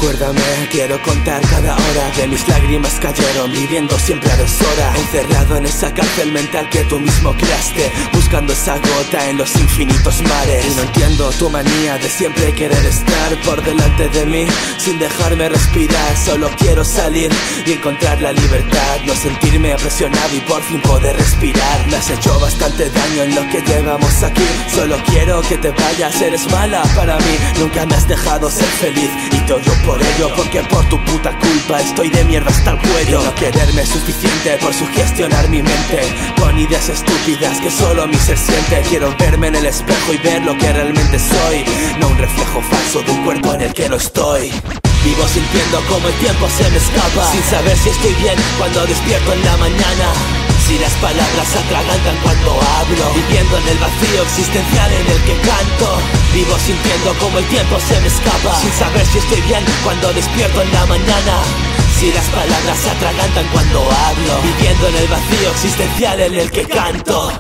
Recuérdame, quiero contar cada hora de mis lágrimas cayeron, viviendo siempre a deshora, encerrado en esa cárcel mental que tú mismo creaste, buscando esa gota en los infinitos mares. Y no entiendo tu manía de siempre querer estar por delante de mí, sin dejarme respirar. Solo quiero salir y encontrar la libertad, no sentirme apresionado y por fin poder respirar. Me has hecho bastante daño en lo que llevamos aquí, solo quiero que te vayas, eres mala para mí. Nunca me has dejado ser feliz y te odio por ello, porque por tu puta culpa estoy de mierda hasta el cuello. Y no quererme es suficiente por sugestionar mi mente con ideas estúpidas que solo mi ser siente. Quiero verme en el espejo y ver lo que realmente soy, no un reflejo falso de un cuerpo en el que no estoy. Vivo sintiendo como el tiempo se me escapa, sin saber si estoy bien cuando despierto en la mañana. Si las palabras se atragantan cuando hablo, viviendo en el vacío existencial en el que canto. Vivo sintiendo como el tiempo se me escapa, sin saber si estoy bien cuando despierto en la mañana. Si las palabras se atragantan cuando hablo, viviendo en el vacío existencial en el que canto.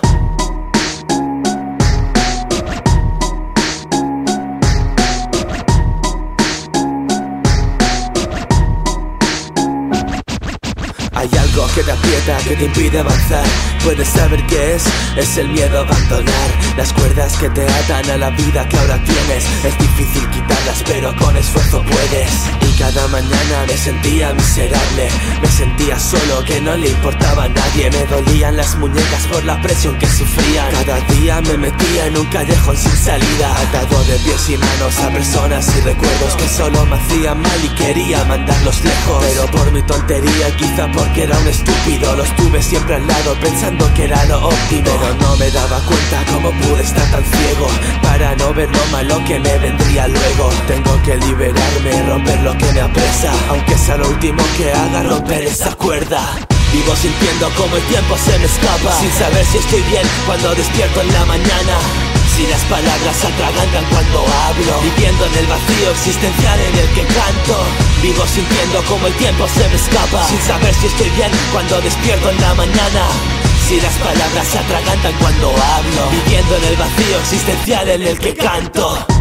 Hay algo que te aprieta, que te impide avanzar. Puedes saber qué es el miedo a abandonar. Las cuerdas que te atan a la vida que ahora tienes, es difícil quitarlas pero con esfuerzo puedes. Y cada mañana me sentía miserable, me sentía solo, que no le importaba a nadie. Me dolían las muñecas por la presión que sufrían. Cada día me metía en un callejón sin salida, atado de pies y manos a personas y recuerdos que solo me hacían mal y quería mandarlos lejos. Pero por mi tontería, quizá porque era un estúpido, los tuve siempre al lado pensando que era lo óptimo. Pero no me daba cuenta cómo pude estar tan ciego para no ver lo malo que me vendría luego. Tengo que liberarme, romper lo que me apresa, aunque sea lo último que haga, romper esa cuerda. Vivo sintiendo como el tiempo se me escapa, sin saber si estoy bien cuando despierto en la mañana. Si las palabras se atragantan cuando hablo, viviendo en el vacío existencial en el que canto. Vivo sintiendo como el tiempo se me escapa, sin saber si estoy bien cuando despierto en la mañana. Si las palabras se atragantan cuando hablo, viviendo en el vacío existencial en el que canto.